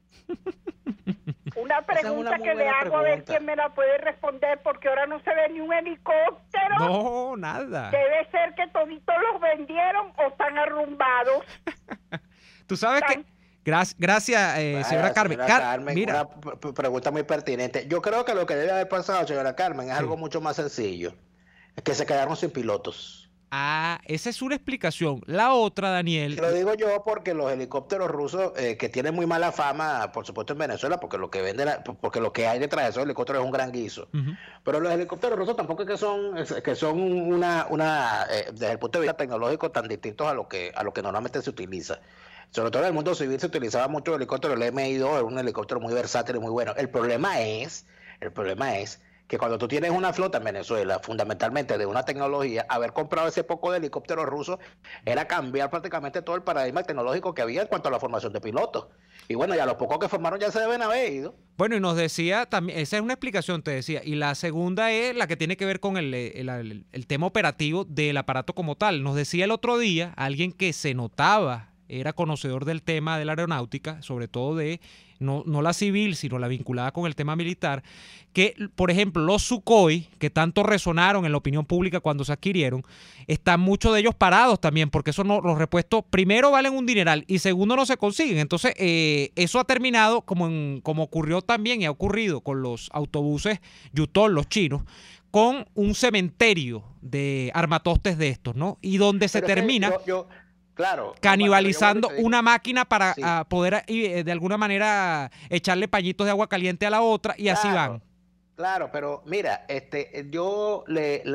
Una pregunta que le hago, a ver quién me la puede responder, porque ahora no se ve ni un helicóptero. No, nada. Debe ser que toditos los vendieron o están arrumbados. Tú sabes que... Gracias, señora Carmen. Mira, una pregunta muy pertinente. Yo creo que lo que debe haber pasado, señora Carmen, es algo mucho más sencillo. Es que se quedaron sin pilotos. Ah, esa es una explicación. La otra, Daniel... Lo digo yo porque los helicópteros rusos, que tienen muy mala fama, por supuesto en Venezuela, porque lo que venden, porque lo que hay detrás de esos helicópteros es un gran guiso. Pero los helicópteros rusos tampoco es que son desde el punto de vista tecnológico, tan distintos a lo que normalmente se utiliza. Sobre todo en el mundo civil se utilizaba mucho el helicóptero, el Mi-2, era un helicóptero muy versátil y muy bueno. El problema es que cuando tú tienes una flota en Venezuela, fundamentalmente de una tecnología, haber comprado ese poco de helicópteros rusos era cambiar prácticamente todo el paradigma tecnológico que había en cuanto a la formación de pilotos. Y bueno, ya los pocos que formaron ya se deben haber ido. Bueno, y nos decía también, esa es una explicación, te decía, y la segunda es la que tiene que ver con el tema operativo del aparato como tal. Nos decía el otro día alguien que se notaba, era conocedor del tema de la aeronáutica, sobre todo de no la civil, sino la vinculada con el tema militar, que, por ejemplo, los Sukhoi, que tanto resonaron en la opinión pública cuando se adquirieron, están muchos de ellos parados también, porque eso no, los repuestos, primero, valen un dineral y segundo, no se consiguen. Entonces, eso ha terminado, como ocurrió también y ha ocurrido con los autobuses Yutong, los chinos, con un cementerio de armatostes de estos, ¿no? Y donde se termina... Claro, canibalizando una máquina para poder de alguna manera echarle pañitos de agua caliente a la otra y así van. Claro, pero mira, yo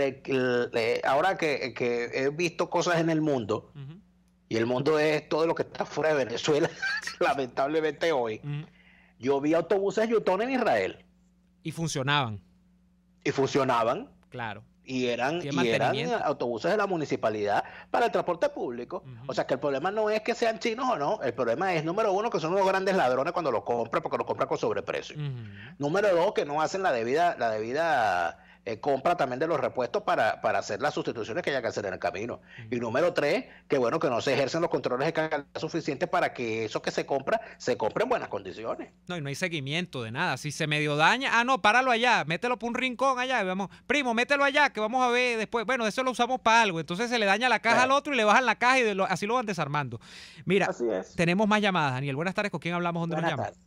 ahora que he visto cosas en el mundo, y el mundo es todo lo que está fuera de Venezuela, lamentablemente hoy, yo vi autobuses Yutong en Israel. Y funcionaban. Claro. Y eran autobuses de la municipalidad para el transporte público. O sea que el problema no es que sean chinos o no, el problema es, número uno, que son unos grandes ladrones cuando los compran, porque los compran con sobreprecio. Número dos, que no hacen la debida compra también de los repuestos para hacer las sustituciones que haya que hacer en el camino. Y número tres, que bueno, que no se ejercen los controles de calidad suficientes para que eso que se compre en buenas condiciones. No, y no hay seguimiento de nada. Si se medio daña, no, páralo allá, mételo por un rincón allá, vamos, primo, mételo allá, que vamos a ver después. Bueno, eso lo usamos para algo. Entonces se le daña la caja al otro y le bajan la caja y así lo van desarmando. Mira, tenemos más llamadas, Daniel. Buenas tardes, ¿con quién hablamos? ¿Dónde nos llaman?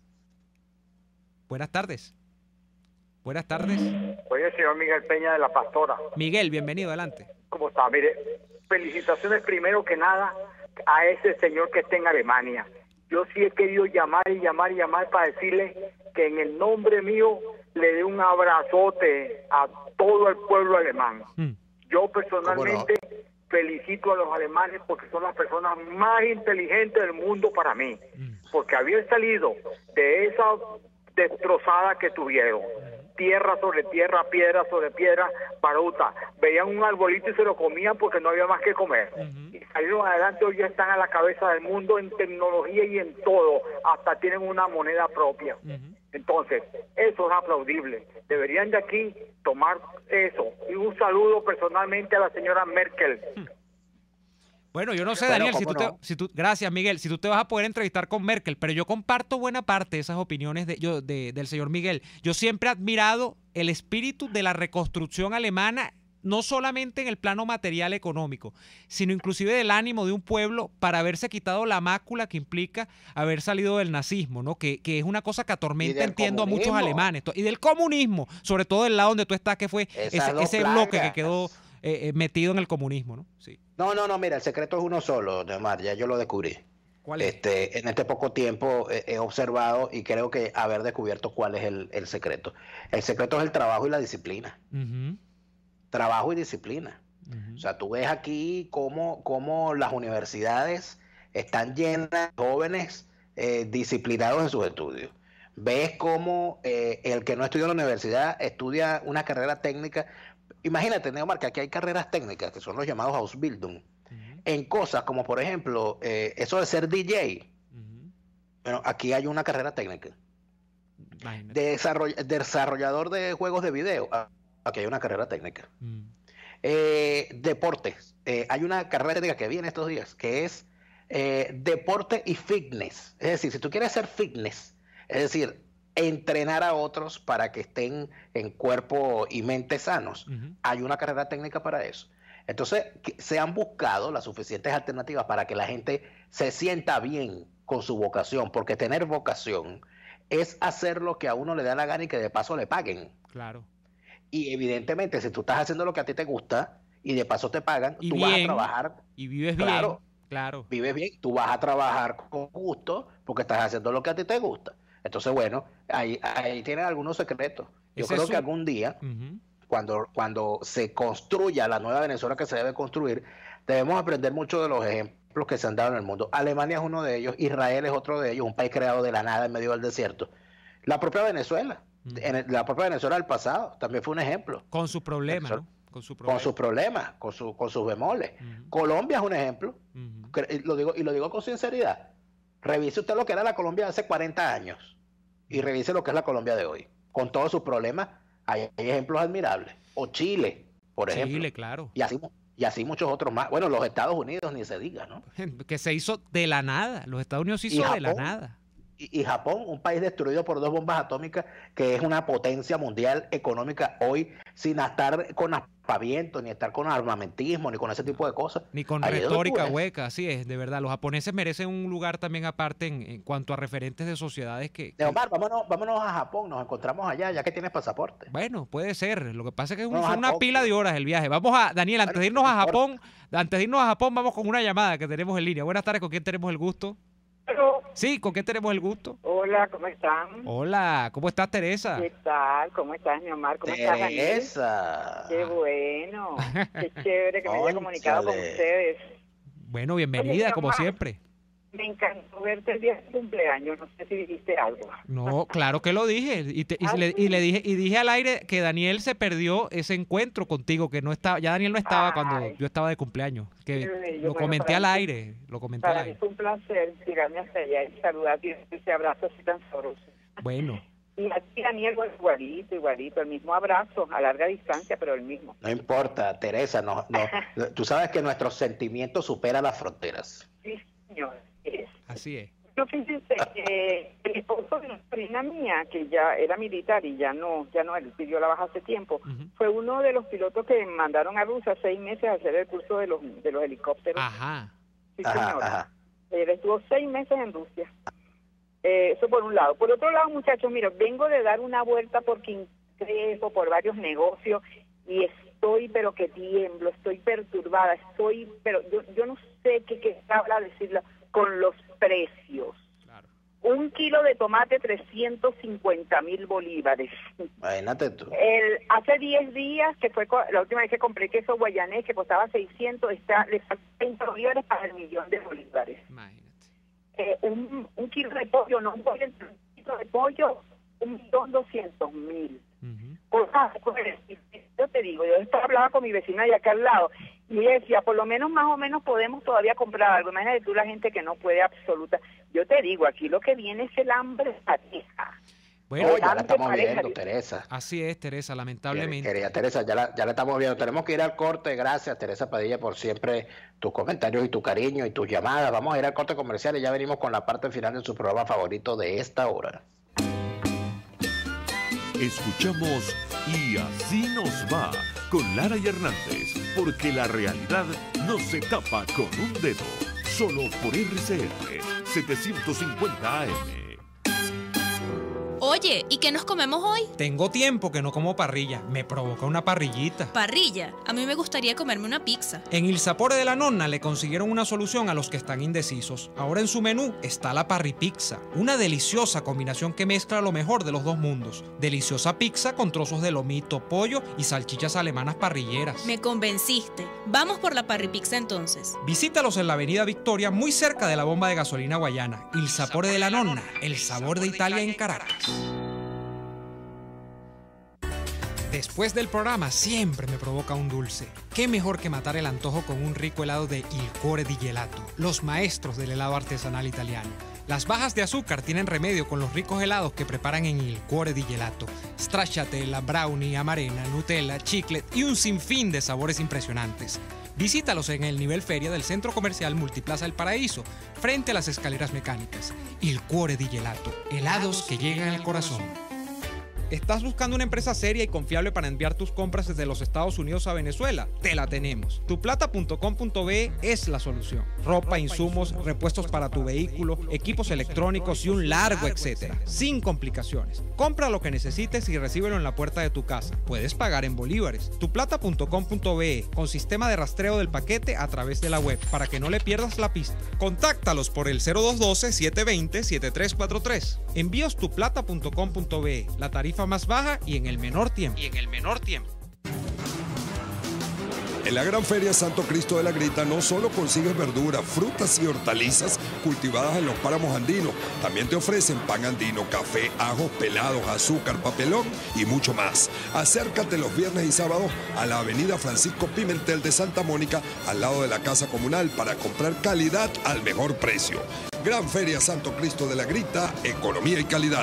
Buenas tardes. Buenas tardes. Oye, señor Miguel Peña de La Pastora. Miguel, bienvenido, adelante. ¿Cómo está? Mire, felicitaciones primero que nada a ese señor que está en Alemania. Yo sí he querido llamar para decirle que en el nombre mío le dé un abrazote a todo el pueblo alemán. Yo personalmente felicito a los alemanes porque son las personas más inteligentes del mundo para mí. Porque habían salido de esa destrozada que tuvieron. Tierra sobre tierra, piedra sobre piedra, baruta. Veían un arbolito y se lo comían porque no había más que comer. Y salieron adelante, hoy ya están a la cabeza del mundo en tecnología y en todo. Hasta tienen una moneda propia. Entonces, eso es aplaudible. Deberían de aquí tomar eso. Y un saludo personalmente a la señora Merkel. Bueno, yo no sé, Daniel, gracias, Miguel, si tú te vas a poder entrevistar con Merkel, pero yo comparto buena parte de esas opiniones del señor Miguel. Yo siempre he admirado el espíritu de la reconstrucción alemana, no solamente en el plano material económico, sino inclusive del ánimo de un pueblo para haberse quitado la mácula que implica haber salido del nazismo, ¿no? Que es una cosa que atormenta, entiendo, a muchos alemanes. Y del comunismo, sobre todo del lado donde tú estás, que fue ese bloque que quedó metido en el comunismo, ¿no? Sí. No, mira, el secreto es uno solo, Neomar, ya yo lo descubrí. ¿Cuál es? En este poco tiempo he observado y creo que haber descubierto cuál es el secreto. El secreto es el trabajo y la disciplina. Trabajo y disciplina. O sea, tú ves aquí cómo las universidades están llenas de jóvenes disciplinados en sus estudios. Ves cómo el que no estudia en la universidad estudia una carrera técnica. Imagínate, Neomar, que aquí hay carreras técnicas que son los llamados Ausbildung, en cosas como, por ejemplo, eso de ser DJ. Bueno, aquí hay una carrera técnica. Desarrollador de juegos de video, aquí hay una carrera técnica. Deportes, hay una carrera técnica que viene estos días, que es deporte y fitness. Es decir, si tú quieres hacer fitness, es decir, entrenar a otros para que estén en cuerpo y mente sanos, hay una carrera técnica para eso. Entonces, se han buscado las suficientes alternativas para que la gente se sienta bien con su vocación, porque tener vocación es hacer lo que a uno le da la gana y que de paso le paguen. Claro. Y evidentemente, si tú estás haciendo lo que a ti te gusta y de paso te pagan, y tú bien, vas a trabajar. Y vives bien. Claro. Vives bien, tú vas a trabajar con gusto porque estás haciendo lo que a ti te gusta. Entonces, bueno, ahí tienen algunos secretos. Yo creo que algún día, cuando se construya la nueva Venezuela que se debe construir, debemos aprender mucho de los ejemplos que se han dado en el mundo. Alemania es uno de ellos, Israel es otro de ellos, un país creado de la nada en medio del desierto. La propia Venezuela, la propia Venezuela del pasado, también fue un ejemplo. Con sus problemas, ¿no? Con sus problemas, con sus bemoles. Colombia es un ejemplo, lo digo con sinceridad. Revise usted lo que era la Colombia de hace 40 años y revise lo que es la Colombia de hoy. Con todos sus problemas, hay ejemplos admirables. O Chile, por ejemplo. Chile, claro. Y así muchos otros más. Bueno, los Estados Unidos ni se diga, ¿no? Que se hizo de la nada. Los Estados Unidos se hizo de la nada. Y Japón, un país destruido por 2 bombas atómicas, que es una potencia mundial económica hoy, sin estar con aspavientos, ni estar con armamentismo, ni con ese tipo de cosas. Ni con retórica hueca, así es, de verdad. Los japoneses merecen un lugar también aparte en cuanto a referentes de sociedades que... Omar, vámonos a Japón, nos encontramos allá, ya que tienes pasaporte. Bueno, puede ser. Lo que pasa es que son una pila de horas el viaje. Vamos a, Daniel, antes de irnos a Japón, vamos con una llamada que tenemos en línea. Buenas tardes, ¿con quién tenemos el gusto? Sí, ¿con qué tenemos el gusto? Hola, ¿cómo están? Hola, ¿cómo estás, Teresa? ¿Qué tal? ¿Cómo estás, mi Omar? ¿Cómo estás, Daniel? Teresa. Qué bueno. Qué chévere que me haya comunicado con ustedes. Bueno, bienvenida, oye, como siempre. Me encantó verte el día de cumpleaños. No sé si dijiste algo. No, claro que lo dije. Y dije al aire que Daniel se perdió ese encuentro contigo, que no estaba, ya Daniel no estaba cuando yo estaba de cumpleaños. Que lo comenté al aire. Para mí fue un placer llegarme hasta allá y saludarte y ese abrazo así tan sabroso. Bueno. Y a ti, Daniel, igualito, el mismo abrazo, a larga distancia, pero el mismo. No importa, Teresa, no, tú sabes que nuestros sentimientos superan las fronteras. Sí, señor. Así es. Yo fíjense que el esposo de una prima mía, que ya era militar y ya no, él pidió la baja hace tiempo, fue uno de los pilotos que mandaron a Rusia 6 meses a hacer el curso de los helicópteros. Ajá. Sí, señor. Él estuvo 6 meses en Rusia. Eso por un lado. Por otro lado, muchachos, mira, vengo de dar una vuelta por Quintrejo, por varios negocios, y estoy, pero que tiemblo, estoy perturbada, pero yo no sé qué habla decirlo con los precios. Claro. 1 kilo de tomate, 350,000 bolívares. Imagínate tú. Hace 10 días, que fue la última vez que compré queso guayanés, que costaba 600, le faltan 30 bolívares para el 1.000.000 de bolívares. Imagínate. Un kilo de pollo, no un pollo, un kilo de pollo, 1.200.000. Cosas, yo te digo, yo hablaba con mi vecina de acá al lado y ella decía, por lo menos más o menos podemos todavía comprar algo. Imagínate tú la gente que no puede absoluta. Yo te digo, aquí lo que viene es el hambre pareja. Bueno, ya la estamos viendo, Teresa. Así es, Teresa, lamentablemente. Querida Teresa, ya la estamos viendo. Tenemos que ir al corte. Gracias, Teresa Padilla, por siempre tus comentarios y tu cariño y tus llamadas. Vamos a ir al corte comercial y ya venimos con la parte final de su programa favorito de esta hora. Escuchamos Y Así Nos Va con Lara y Hernández, porque la realidad no se tapa con un dedo. Solo por RCR 750 AM. Oye, ¿y qué nos comemos hoy? Tengo tiempo que no como parrilla. Me provoca una parrillita. Parrilla. A mí me gustaría comerme una pizza. En Il Sapore de la Nonna le consiguieron una solución a los que están indecisos. Ahora en su menú está la parripizza, una deliciosa combinación que mezcla lo mejor de los dos mundos. Deliciosa pizza con trozos de lomito, pollo y salchichas alemanas parrilleras. Me convenciste. Vamos por la parripizza entonces. Visítalos en la Avenida Victoria, muy cerca de la bomba de gasolina Guayana. Il Sapore de la Nonna, el sabor de Italia en Caracas. Después del programa siempre me provoca un dulce. ¿Qué mejor que matar el antojo con un rico helado de Il Cuore di Gelato, los maestros del helado artesanal italiano? Las bajas de azúcar tienen remedio con los ricos helados que preparan en Il Cuore di Gelato. Stracciatella, brownie, amarena, Nutella, chiclet y un sinfín de sabores impresionantes. Visítalos en el nivel feria del Centro Comercial Multiplaza El Paraíso, frente a las escaleras mecánicas. Il Cuore di Gelato, helados que llegan al corazón. ¿Estás buscando una empresa seria y confiable para enviar tus compras desde los Estados Unidos a Venezuela? Te la tenemos. Tuplata.com.be es la solución. Ropa, insumos, repuestos para tu vehículo, equipos electrónicos y un largo etcétera. Sin complicaciones. Compra lo que necesites y recíbelo en la puerta de tu casa. Puedes pagar en bolívares. Tuplata.com.be con sistema de rastreo del paquete a través de la web para que no le pierdas la pista. Contáctalos por el 0212-720-7343. Envíos tuplata.com.be. La tarifa más baja y en el menor tiempo. En la Gran Feria Santo Cristo de la Grita no solo consigues verduras, frutas y hortalizas cultivadas en los páramos andinos, también te ofrecen pan andino, café, ajos pelados, azúcar, papelón y mucho más. Acércate los viernes y sábados a la avenida Francisco Pimentel de Santa Mónica, al lado de la Casa Comunal, para comprar calidad al mejor precio. Gran Feria Santo Cristo de la Grita, economía y calidad.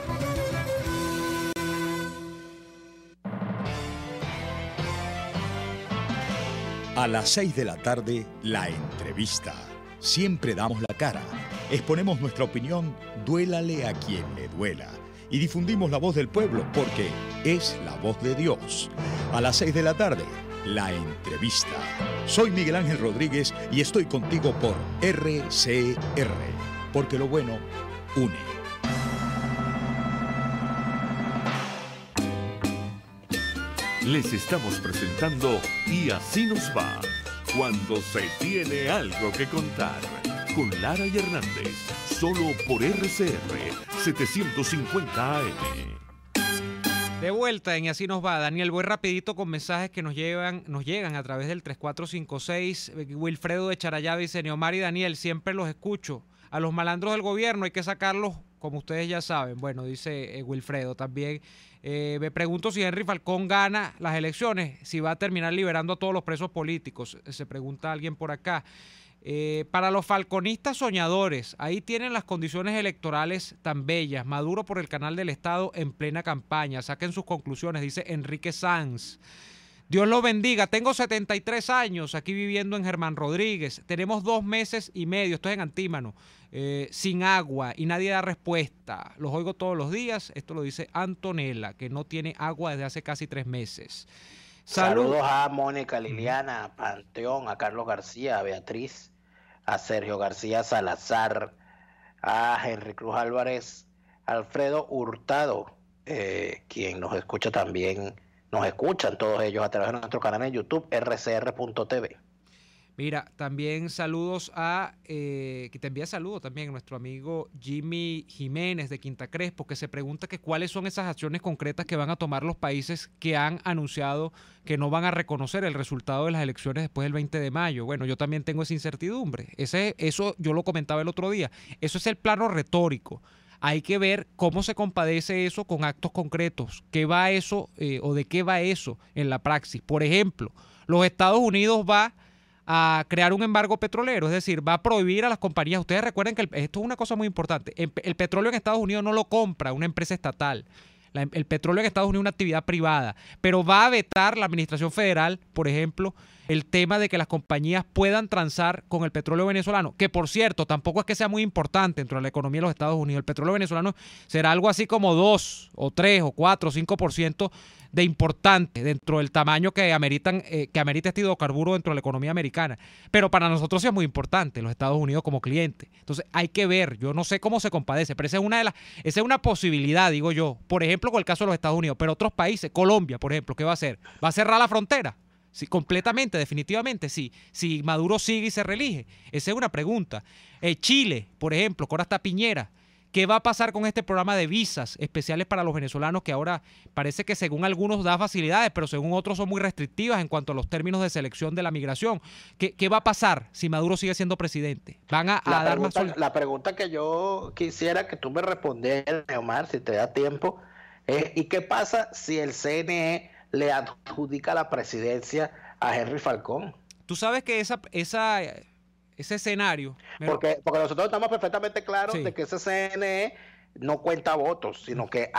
A las 6 de la tarde, la entrevista. Siempre damos la cara, exponemos nuestra opinión, duélale a quien le duela. Y difundimos la voz del pueblo porque es la voz de Dios. A las 6 de la tarde, la entrevista. Soy Miguel Ángel Rodríguez y estoy contigo por RCR, porque lo bueno une. Les estamos presentando Y así nos va, cuando se tiene algo que contar, con Lara y Hernández, solo por RCR 750 AM. De vuelta en Y así nos va, Daniel, voy rapidito con mensajes que nos llegan a través del 3456. Wilfredo de Charallá dice: Neomar y Daniel, siempre los escucho. A los malandros del gobierno hay que sacarlos, como ustedes ya saben. Bueno, dice Wilfredo también. Me pregunto si Henry Falcón gana las elecciones, si va a terminar liberando a todos los presos políticos. Se pregunta alguien por acá. Para los falconistas soñadores, ahí tienen las condiciones electorales tan bellas. Maduro por el canal del Estado en plena campaña. Saquen sus conclusiones, dice Enrique Sanz. Dios los bendiga. Tengo 73 años aquí viviendo en Germán Rodríguez. Tenemos 2 meses y medio, esto es en Antímano, sin agua y nadie da respuesta. Los oigo todos los días. Esto lo dice Antonella, que no tiene agua desde hace casi 3 meses. Saludos a Mónica, Liliana, a Panteón, a Carlos García, a Beatriz, a Sergio García Salazar, a Henry Cruz Álvarez, Alfredo Hurtado, quien nos escucha también. Nos escuchan todos ellos a través de nuestro canal en YouTube, rcr.tv. Mira, también saludos a, que te envía saludos también a nuestro amigo Jimmy Jiménez de Quinta Crespo, que se pregunta que cuáles son esas acciones concretas que van a tomar los países que han anunciado que no van a reconocer el resultado de las elecciones después del 20 de mayo. Bueno, yo también tengo esa incertidumbre. Eso yo lo comentaba el otro día. Eso es el plano retórico. Hay que ver cómo se compadece eso con actos concretos. ¿Qué va eso o de qué va eso en la praxis? Por ejemplo, los Estados Unidos va a crear un embargo petrolero, es decir, va a prohibir a las compañías. Ustedes recuerden que esto es una cosa muy importante. El petróleo en Estados Unidos no lo compra una empresa estatal. El petróleo en Estados Unidos es una actividad privada, pero va a vetar la administración federal, por ejemplo, el tema de que las compañías puedan transar con el petróleo venezolano, que por cierto, tampoco es que sea muy importante dentro de la economía de los Estados Unidos. El petróleo venezolano será algo así como 2 o 3 o 4 o 5% de importante dentro del tamaño que amerita este hidrocarburo dentro de la economía americana. Pero para nosotros sí es muy importante, los Estados Unidos como cliente. Entonces hay que ver, yo no sé cómo se compadece, pero esa es una posibilidad, digo yo. Por ejemplo, con el caso de los Estados Unidos, pero otros países, Colombia, por ejemplo, ¿qué va a hacer? ¿Va a cerrar la frontera? Sí, completamente, definitivamente, sí. Si Maduro sigue y se reelige. Esa es una pregunta. Chile, por ejemplo, que ahora está Piñera. ¿Qué va a pasar con este programa de visas especiales para los venezolanos que ahora parece que según algunos da facilidades, pero según otros son muy restrictivas en cuanto a los términos de selección de la migración? ¿Qué va a pasar si Maduro sigue siendo presidente? ¿Van a dar más sol? La pregunta que yo quisiera que tú me respondieras, Omar, si te da tiempo, es ¿y qué pasa si el CNE le adjudica la presidencia a Henry Falcón? Tú sabes que ese escenario... Porque nosotros estamos perfectamente claros de que ese CNE no cuenta votos, sino que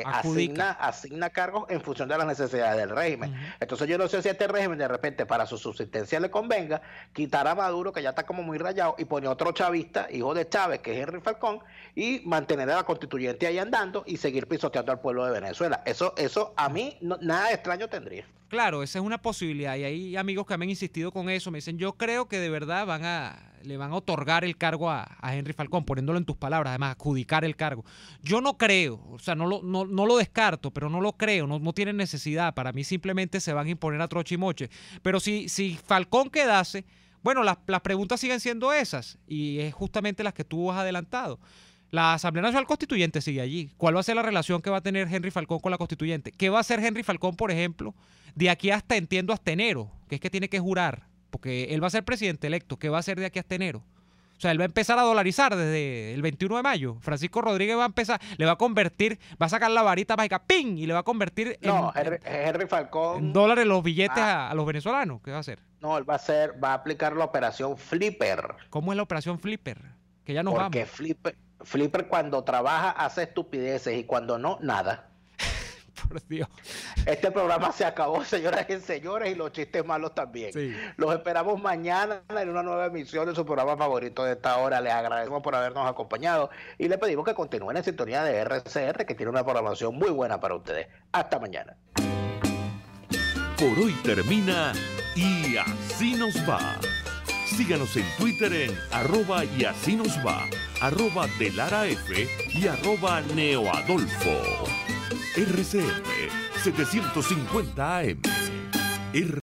asigna cargos en función de las necesidades del régimen. Entonces yo no sé si a este régimen de repente para su subsistencia le convenga quitar a Maduro, que ya está como muy rayado, y poner otro chavista, hijo de Chávez, que es Henry Falcón, y mantener a la constituyente ahí andando y seguir pisoteando al pueblo de Venezuela. Eso a mí nada de extraño tendría. Claro, esa es una posibilidad y hay amigos que me han insistido con eso, me dicen, yo creo que de verdad le van a otorgar el cargo a Henry Falcón, poniéndolo en tus palabras, además, adjudicar el cargo. Yo no creo, o sea, no lo descarto, pero no lo creo, no tienen necesidad, para mí simplemente se van a imponer a troche y moche. Pero si Falcón quedase, bueno, las preguntas siguen siendo esas y es justamente las que tú has adelantado. La Asamblea Nacional Constituyente sigue allí. ¿Cuál va a ser la relación que va a tener Henry Falcón con la Constituyente? ¿Qué va a hacer Henry Falcón, por ejemplo, de aquí hasta enero? Que es que tiene que jurar, porque él va a ser presidente electo. ¿Qué va a hacer de aquí hasta enero? O sea, él va a empezar a dolarizar desde el 21 de mayo. Francisco Rodríguez va a empezar, le va a convertir, va a sacar la varita mágica, ¡ping! Y le va a convertir Henry Falcón en dólares los billetes a los venezolanos. ¿Qué va a hacer? No, él va a aplicar la operación Flipper. ¿Cómo es la operación Flipper? Que ya nos vamos. Porque Flipper cuando trabaja hace estupideces y cuando no, nada. Por Dios. Este programa se acabó, señoras y señores, y los chistes malos también. Sí. Los esperamos mañana en una nueva emisión de su programa favorito de esta hora. Les agradecemos por habernos acompañado y le pedimos que continúen en sintonía de RCR, que tiene una programación muy buena para ustedes. Hasta mañana. Por hoy termina Y Así Nos Va. Síganos en Twitter en @YASÍNOSVA, @DeLaraF y @NeoAdolfo. RCR 750 AM.